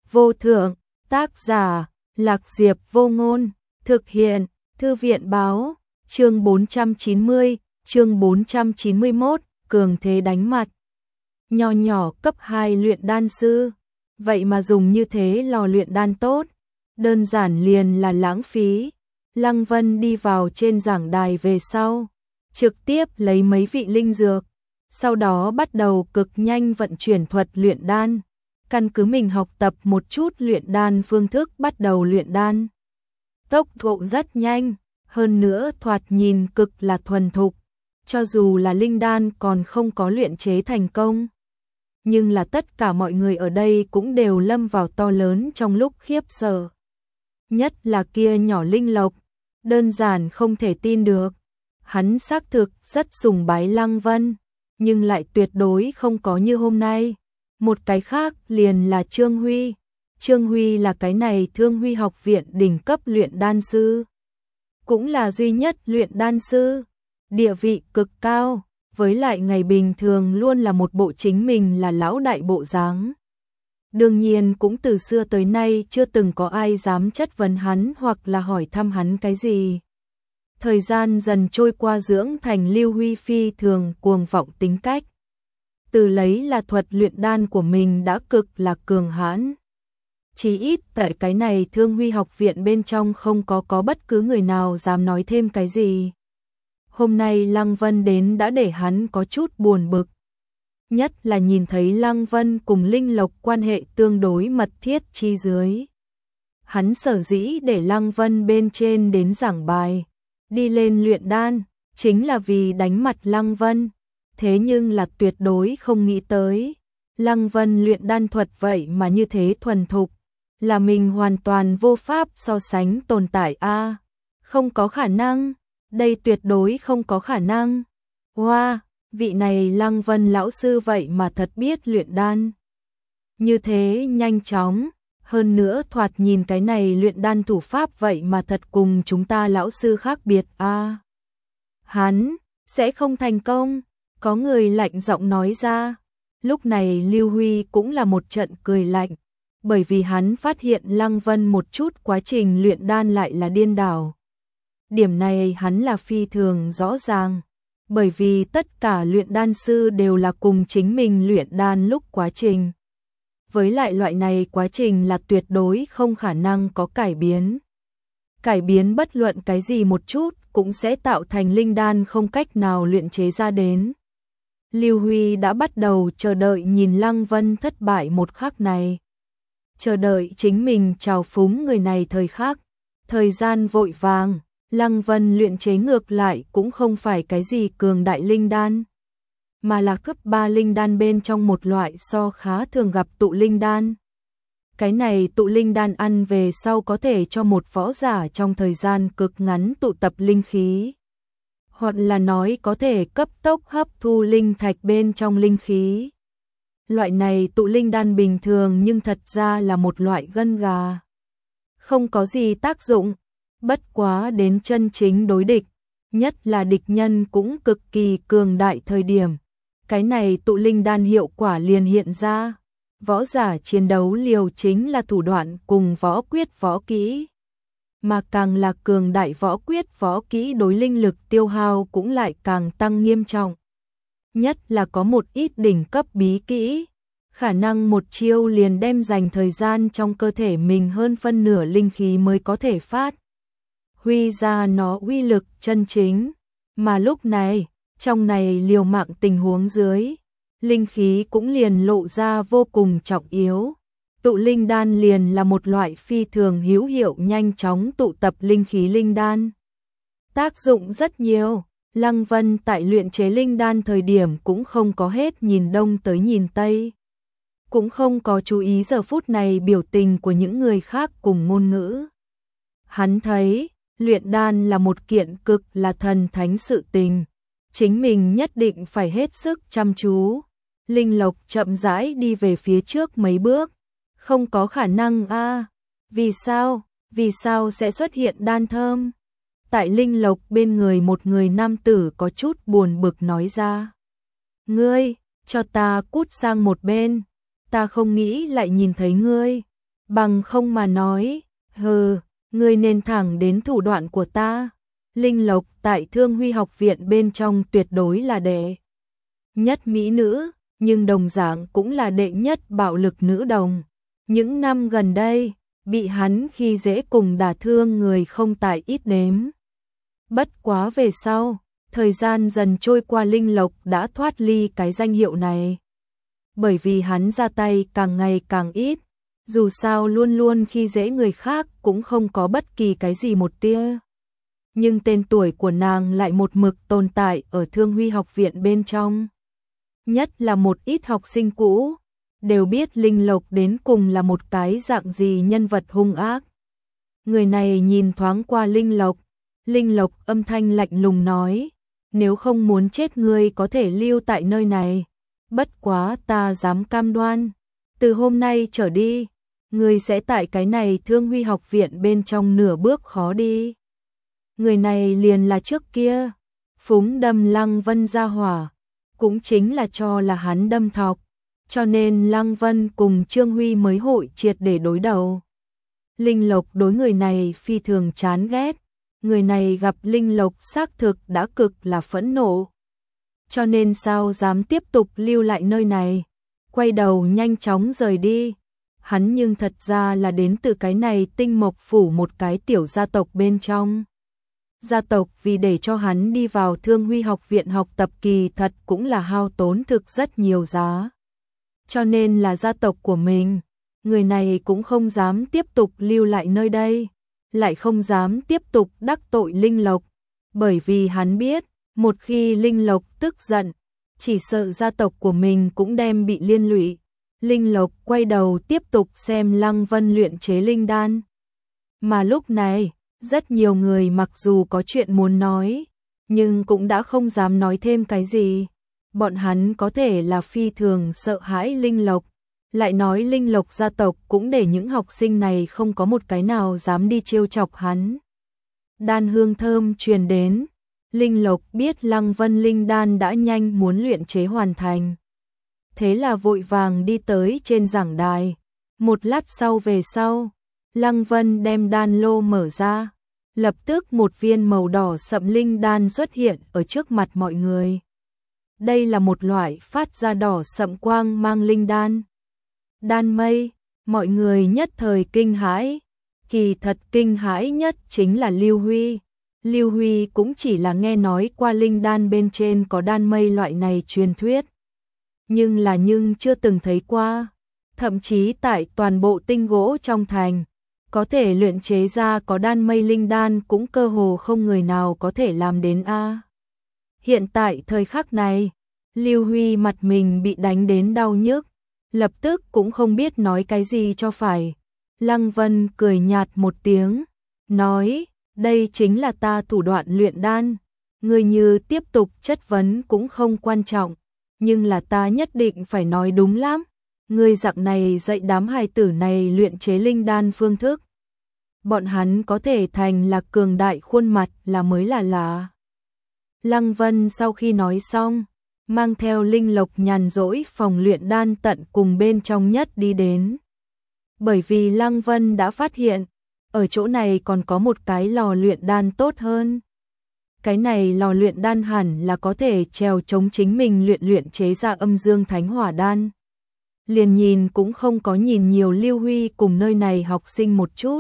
vô thượng, tác giả, Lạc Diệp Vô Ngôn, thực hiện, Thư viện báo, chương 490, chương 491, cường thế đánh mặt. Nho nhỏ cấp 2 luyện đan sư, vậy mà dùng như thế lò luyện đan tốt, đơn giản liền là lãng phí. Lăng Vân đi vào trên giảng đài về sau, trực tiếp lấy mấy vị linh dược, sau đó bắt đầu cực nhanh vận chuyển thuật luyện đan, căn cứ mình học tập một chút luyện đan phương thức bắt đầu luyện đan. Tốc độ rất nhanh, hơn nữa thoạt nhìn cực là thuần thục, cho dù là linh đan còn không có luyện chế thành công. Nhưng là tất cả mọi người ở đây cũng đều lâm vào to lớn trong lúc khiếp sợ. Nhất là kia nhỏ linh lộc, đơn giản không thể tin được. Hắn xác thực rất sùng bái Lăng Vân, nhưng lại tuyệt đối không có như hôm nay. Một cái khác liền là Trương Huy. Trương Huy là cái này Thương Huy học viện đỉnh cấp luyện đan sư, cũng là duy nhất luyện đan sư, địa vị cực cao, với lại ngày bình thường luôn là một bộ chính mình là lão đại bộ dáng. Đương nhiên cũng từ xưa tới nay chưa từng có ai dám chất vấn hắn hoặc là hỏi thăm hắn cái gì. Thời gian dần trôi qua dưỡng thành Lưu Huy phi thường cuồng vọng tính cách. Từ lấy là thuật luyện đan của mình đã cực là cường hãn. Chỉ ít tại cái này Thương Huy học viện bên trong không có bất cứ người nào dám nói thêm cái gì. Hôm nay Lăng Vân đến đã để hắn có chút buồn bực. Nhất là nhìn thấy Lăng Vân cùng Linh Lộc quan hệ tương đối mật thiết chi dưới. Hắn sở dĩ để Lăng Vân bên trên đến giảng bài, đi lên luyện đan, chính là vì đánh mặt Lăng Vân. Thế nhưng là tuyệt đối không nghĩ tới, Lăng Vân luyện đan thuật vậy mà như thế thuần thục, là mình hoàn toàn vô pháp so sánh tồn tại a. Không có khả năng, đây tuyệt đối không có khả năng. Wow, vị này Lăng Vân lão sư vậy mà thật biết luyện đan. Như thế nhanh chóng, hơn nữa thoạt nhìn cái này luyện đan thủ pháp vậy mà thật cùng chúng ta lão sư khác biệt a. Hắn sẽ không thành công, có người lạnh giọng nói ra. Lúc này Lưu Huy cũng là một trận cười lạnh, bởi vì hắn phát hiện Lăng Vân một chút quá trình luyện đan lại là điên đảo. Điểm này hắn là phi thường rõ ràng, bởi vì tất cả luyện đan sư đều là cùng chính mình luyện đan lúc quá trình. Với lại loại này quá trình là tuyệt đối không khả năng có cải biến. Cải biến bất luận cái gì một chút cũng sẽ tạo thành linh đan không cách nào luyện chế ra đến. Lưu Huy đã bắt đầu chờ đợi nhìn Lăng Vân thất bại một khắc này. Chờ đợi chính mình trào phúng người này thời khắc. Thời gian vội vàng, Lăng Vân luyện chế ngược lại cũng không phải cái gì cường đại linh đan, mà là cấp 3 linh đan bên trong một loại so khá thường gặp tụ linh đan. Cái này tụ linh đan ăn về sau có thể cho một võ giả trong thời gian cực ngắn tụ tập linh khí, hoặc là nói có thể cấp tốc hấp thu linh thạch bên trong linh khí. Loại này tụ linh đan bình thường nhưng thật ra là một loại gân gà, không có gì tác dụng, bất quá đến chân chính đối địch, nhất là địch nhân cũng cực kỳ cường đại thời điểm, cái này tụ linh đan hiệu quả liền hiện ra. Võ giả chiến đấu liều chính là thủ đoạn cùng võ quyết võ kỹ, mà càng là cường đại võ quyết võ kỹ đối linh lực tiêu hao cũng lại càng tăng nghiêm trọng. Nhất là có một ít đỉnh cấp bí kỹ, khả năng một chiêu liền đem dành thời gian trong cơ thể mình hơn phân nửa linh khí mới có thể phát huy ra nó uy lực chân chính. Mà lúc này, trong này liều mạng tình huống dưới, linh khí cũng liền lộ ra vô cùng trọng yếu. Tụ linh đan liền là một loại phi thường hữu hiệu nhanh chóng tụ tập linh khí linh đan. Tác dụng rất nhiều, Lăng Vân tại luyện chế linh đan thời điểm cũng không có hết nhìn đông tới nhìn tây. Cũng không có chú ý giờ phút này biểu tình của những người khác cùng ngôn ngữ. Hắn thấy, luyện đan là một kiện cực là thần thánh sự tình. Chính mình nhất định phải hết sức chăm chú. Linh Lộc chậm rãi đi về phía trước mấy bước. Không có khả năng a. Vì sao? Vì sao sẽ xuất hiện đan thơm? Tại Linh Lộc bên người một người nam tử có chút buồn bực nói ra. Ngươi, cho ta cút sang một bên. Ta không nghĩ lại nhìn thấy ngươi. bằng không mà nói, hừ, ngươi nên thẳng đến thủ đoạn của ta. Linh Lộc tại Thương Huy học viện bên trong tuyệt đối là đệ nhất mỹ nữ, nhưng đồng dạng cũng là đệ nhất bạo lực nữ đồng. Những năm gần đây, bị hắn khi dễ cùng đả thương người không tại ít đếm. Bất quá về sau, thời gian dần trôi qua, Linh Lộc đã thoát ly cái danh hiệu này. Bởi vì hắn ra tay càng ngày càng ít, dù sao luôn luôn khi dễ người khác cũng không có bất kỳ cái gì một tia. Nhưng tên tuổi của nàng lại một mực tồn tại ở Thương Huy học viện bên trong. Nhất là một ít học sinh cũ, đều biết Linh Lộc đến cùng là một cái dạng gì nhân vật hung ác. Người này nhìn thoáng qua Linh Lộc âm thanh lạnh lùng nói, nếu không muốn chết ngươi có thể lưu tại nơi này, bất quá ta dám cam đoan, từ hôm nay trở đi, ngươi sẽ tại cái này Thương Huy học viện bên trong nửa bước khó đi. Người này liền là trước kia phúng đâm Lăng Vân ra hỏa, cũng chính là cho là hắn đâm thọc, cho nên Lăng Vân cùng Trương Huy mới hội triệt để đối đầu. Linh Lộc đối người này phi thường chán ghét, người này gặp Linh Lộc xác thực đã cực là phẫn nộ. Cho nên sao dám tiếp tục lưu lại nơi này, quay đầu nhanh chóng rời đi. Hắn nhưng thật ra là đến từ cái này Tinh Mộc phủ một cái tiểu gia tộc bên trong. Gia tộc vì để cho hắn đi vào Thương Huy học viện học tập kỳ thật cũng là hao tốn thực rất nhiều giá. Cho nên là gia tộc của mình, người này cũng không dám tiếp tục lưu lại nơi đây, lại không dám tiếp tục đắc tội Linh Lộc, bởi vì hắn biết, một khi Linh Lộc tức giận, chỉ sợ gia tộc của mình cũng đem bị liên lụy. Linh Lộc quay đầu tiếp tục xem Lăng Vân luyện chế linh đan. Mà lúc này, rất nhiều người mặc dù có chuyện muốn nói, nhưng cũng đã không dám nói thêm cái gì. Bọn hắn có thể là phi thường sợ hãi Linh Lộc, lại nói Linh Lộc gia tộc cũng để những học sinh này không có một cái nào dám đi trêu chọc hắn. Đan hương thơm truyền đến, Linh Lộc biết Lăng Vân linh đan đã nhanh muốn luyện chế hoàn thành. Thế là vội vàng đi tới trên giảng đài. Một lát sau về sau, Lăng Vân đem đan lô mở ra, lập tức một viên màu đỏ sậm linh đan xuất hiện ở trước mặt mọi người. Đây là một loại phát ra đỏ sậm quang mang linh đan. Đan mây, mọi người nhất thời kinh hãi. Kỳ thật kinh hãi nhất chính là Lưu Huy. Lưu Huy cũng chỉ là nghe nói qua linh đan bên trên có đan mây loại này truyền thuyết. Nhưng chưa từng thấy qua. Thậm chí tại toàn bộ tinh gỗ trong thành, có thể luyện chế ra có đan mây linh đan cũng cơ hồ không người nào có thể làm đến a. Hiện tại thời khắc này, Lưu Huy mặt mình bị đánh đến đau nhức, lập tức cũng không biết nói cái gì cho phải. Lăng Vân cười nhạt một tiếng, nói, đây chính là ta thủ đoạn luyện đan, ngươi như tiếp tục chất vấn cũng không quan trọng, nhưng là ta nhất định phải nói đúng lắm. Ngươi dạng này dạy đám hài tử này luyện chế linh đan phương thức. Bọn hắn có thể thành là cường đại khuôn mặt là mới là lạ. Lăng Vân sau khi nói xong, mang theo Linh Lộc nhàn rỗi phòng luyện đan tận cùng bên trong nhất đi đến. Bởi vì Lăng Vân đã phát hiện, ở chỗ này còn có một cái lò luyện đan tốt hơn. Cái này lò luyện đan hẳn là có thể trèo chống chính mình luyện chế ra âm dương thánh hỏa đan. Liền nhìn cũng không có nhìn nhiều Lưu Huy cùng nơi này học sinh một chút.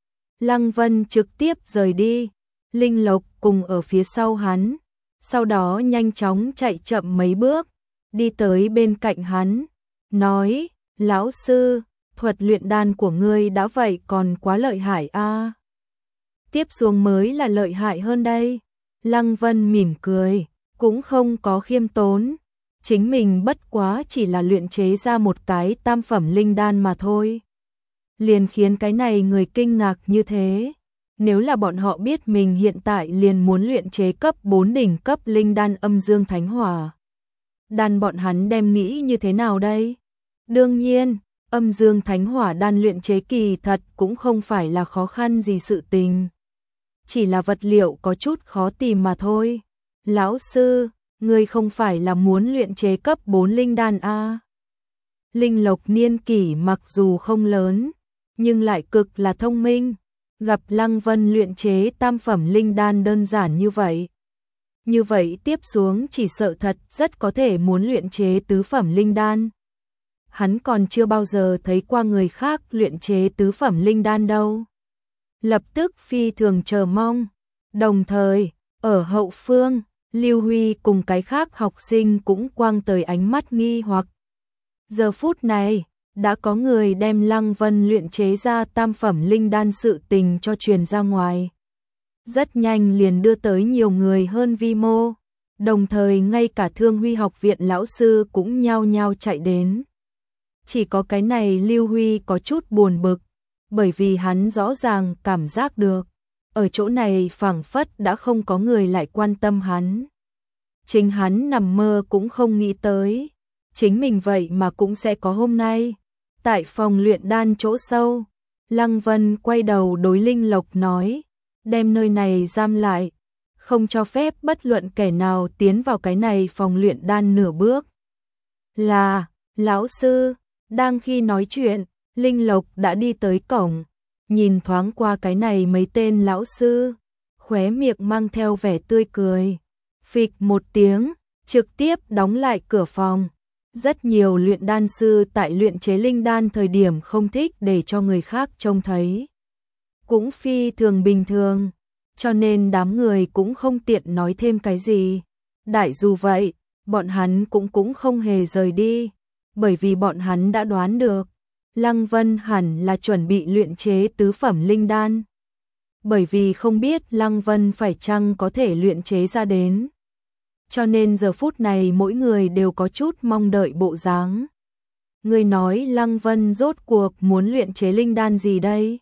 Lăng Vân trực tiếp rời đi, Linh Lộc cùng ở phía sau hắn, sau đó nhanh chóng chạy chậm mấy bước, đi tới bên cạnh hắn, nói, lão sư, thuật luyện đan của ngươi đã vậy còn quá lợi hại a. Tiếp xuống mới là lợi hại hơn đây. Lăng Vân mỉm cười, cũng không có khiêm tốn. Chính mình bất quá chỉ là luyện chế ra một cái tam phẩm linh đan mà thôi. Liền khiến cái này người kinh ngạc như thế. Nếu là bọn họ biết mình hiện tại liền muốn luyện chế cấp 4 đỉnh cấp linh đan âm dương thánh hỏa, đan bọn hắn đem nghĩ như thế nào đây? Đương nhiên, âm dương thánh hỏa đan luyện chế kỳ thật cũng không phải là khó khăn gì sự tình. Chỉ là vật liệu có chút khó tìm mà thôi. Lão sư, ngươi không phải là muốn luyện chế cấp 4 linh đan a? Linh Lộc niên kỷ mặc dù không lớn, nhưng lại cực là thông minh. Gặp Lăng Vân luyện chế tam phẩm linh đan đơn giản như vậy. Như vậy tiếp xuống chỉ sợ thật rất có thể muốn luyện chế tứ phẩm linh đan. Hắn còn chưa bao giờ thấy qua người khác luyện chế tứ phẩm linh đan đâu. Lập tức phi thường chờ mong. Đồng thời, ở hậu phương, Lưu Huy cùng cái khác học sinh cũng quang tới ánh mắt nghi hoặc. Giờ phút này, đã có người đem Lăng Vân luyện chế ra tam phẩm linh đan sự tình cho truyền ra ngoài. Rất nhanh liền đưa tới nhiều người hơn vi mô, đồng thời ngay cả Thương Huy học viện lão sư cũng nhao nhao chạy đến. Chỉ có cái này Lưu Huy có chút buồn bực, bởi vì hắn rõ ràng cảm giác được, ở chỗ này phảng phất đã không có người lại quan tâm hắn. Chính hắn nằm mơ cũng không nghĩ tới, chính mình vậy mà cũng sẽ có hôm nay. Tại phòng luyện đan chỗ sâu, Lăng Vân quay đầu đối Linh Lộc nói, đem nơi này giam lại, không cho phép bất luận kẻ nào tiến vào cái này phòng luyện đan nửa bước. Là, lão sư, đang khi nói chuyện, Linh Lộc đã đi tới cổng, nhìn thoáng qua cái này mấy tên lão sư, khóe miệng mang theo vẻ tươi cười. Phịch một tiếng, trực tiếp đóng lại cửa phòng. Rất nhiều luyện đan sư tại luyện chế linh đan thời điểm không thích để cho người khác trông thấy. Cũng phi thường bình thường, cho nên đám người cũng không tiện nói thêm cái gì. Đại dù vậy, bọn hắn cũng không hề rời đi, bởi vì bọn hắn đã đoán được, Lăng Vân hẳn là chuẩn bị luyện chế tứ phẩm linh đan. Bởi vì không biết Lăng Vân phải chăng có thể luyện chế ra đến. Cho nên giờ phút này mỗi người đều có chút mong đợi bộ dáng. Người nói Lăng Vân rốt cuộc muốn luyện chế linh đan gì đây?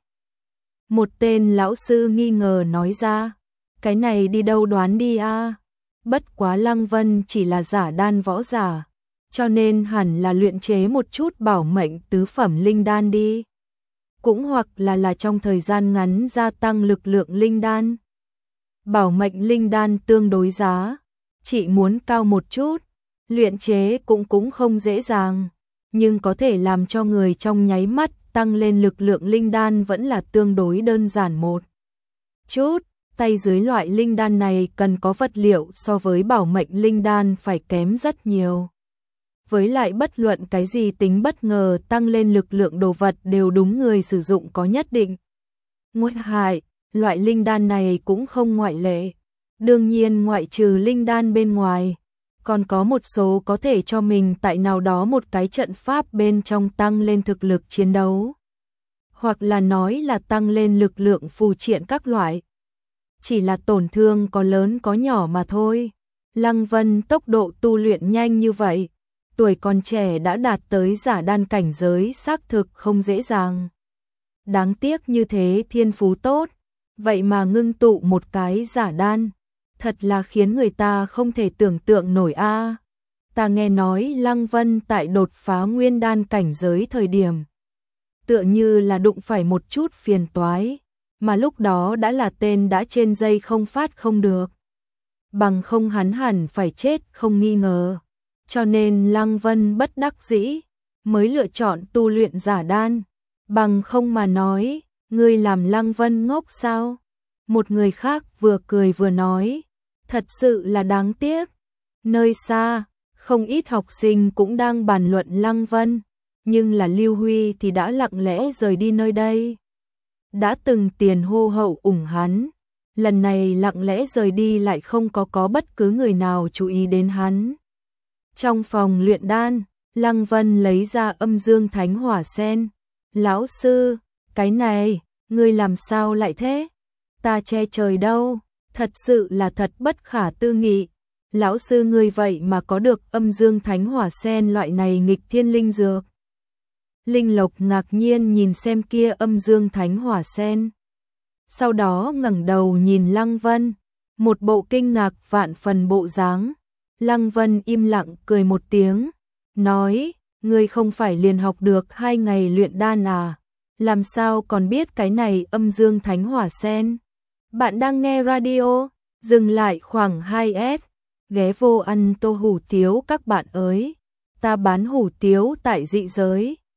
Một tên lão sư nghi ngờ nói ra, cái này đi đâu đoán đi a? Bất quá Lăng Vân chỉ là giả đan võ giả, cho nên hẳn là luyện chế một chút bảo mệnh tứ phẩm linh đan đi. Cũng hoặc là trong thời gian ngắn gia tăng lực lượng linh đan. Bảo mệnh linh đan tương đối giá, chỉ muốn cao một chút, luyện chế cũng không dễ dàng, nhưng có thể làm cho người trong nháy mắt tăng lên lực lượng linh đan vẫn là tương đối đơn giản một chút. Tay dưới loại linh đan này cần có vật liệu so với bảo mệnh linh đan phải kém rất nhiều. Với lại bất luận cái gì tính bất ngờ tăng lên lực lượng đồ vật đều đúng người sử dụng có nhất định nguy hại, loại linh đan này cũng không ngoại lệ. Đương nhiên ngoại trừ linh đan bên ngoài, còn có một số có thể cho mình tại nào đó một cái trận pháp bên trong tăng lên thực lực chiến đấu. Hoặc là nói là tăng lên lực lượng phù triện các loại. Chỉ là tổn thương có lớn có nhỏ mà thôi. Lăng Vân tốc độ tu luyện nhanh như vậy, tuổi còn trẻ đã đạt tới giả đan cảnh giới xác thực không dễ dàng. Đáng tiếc như thế thiên phú tốt, vậy mà ngưng tụ một cái giả đan. Thật là khiến người ta không thể tưởng tượng nổi a. Ta nghe nói Lăng Vân tại đột phá nguyên đan cảnh giới thời điểm, tựa như là đụng phải một chút phiền toái, mà lúc đó đã là tên đã trên dây không phát không được. Bằng không hắn hẳn phải chết không nghi ngờ. Cho nên Lăng Vân bất đắc dĩ, mới lựa chọn tu luyện giả đan. Bằng không mà nói, ngươi làm Lăng Vân ngốc sao? Một người khác vừa cười vừa nói, thật sự là đáng tiếc. Nơi xa, không ít học sinh cũng đang bàn luận Lăng Vân, nhưng là Lưu Huy thì đã lặng lẽ rời đi nơi đây. Đã từng tiền hô hậu ủng hắn, lần này lặng lẽ rời đi lại không có bất cứ người nào chú ý đến hắn. Trong phòng luyện đan, Lăng Vân lấy ra âm dương thánh hỏa sen. Lão sư, cái này, ngươi làm sao lại thế? Ta che trời đâu, thật sự là thật bất khả tư nghị. Lão sư ngươi vậy mà có được âm dương thánh hỏa sen loại này nghịch thiên linh dược. Linh Lộc ngạc nhiên nhìn xem kia âm dương thánh hỏa sen. Sau đó ngẩng đầu nhìn Lăng Vân, một bộ kinh ngạc vạn phần bộ dáng. Lăng Vân im lặng cười một tiếng, nói, ngươi không phải liền học được 2 ngày luyện đan à, làm sao còn biết cái này âm dương thánh hỏa sen. Bạn đang nghe radio, dừng lại khoảng 2S, ghé vô ăn tô hủ tiếu các bạn ơi, ta bán hủ tiếu tại dị giới.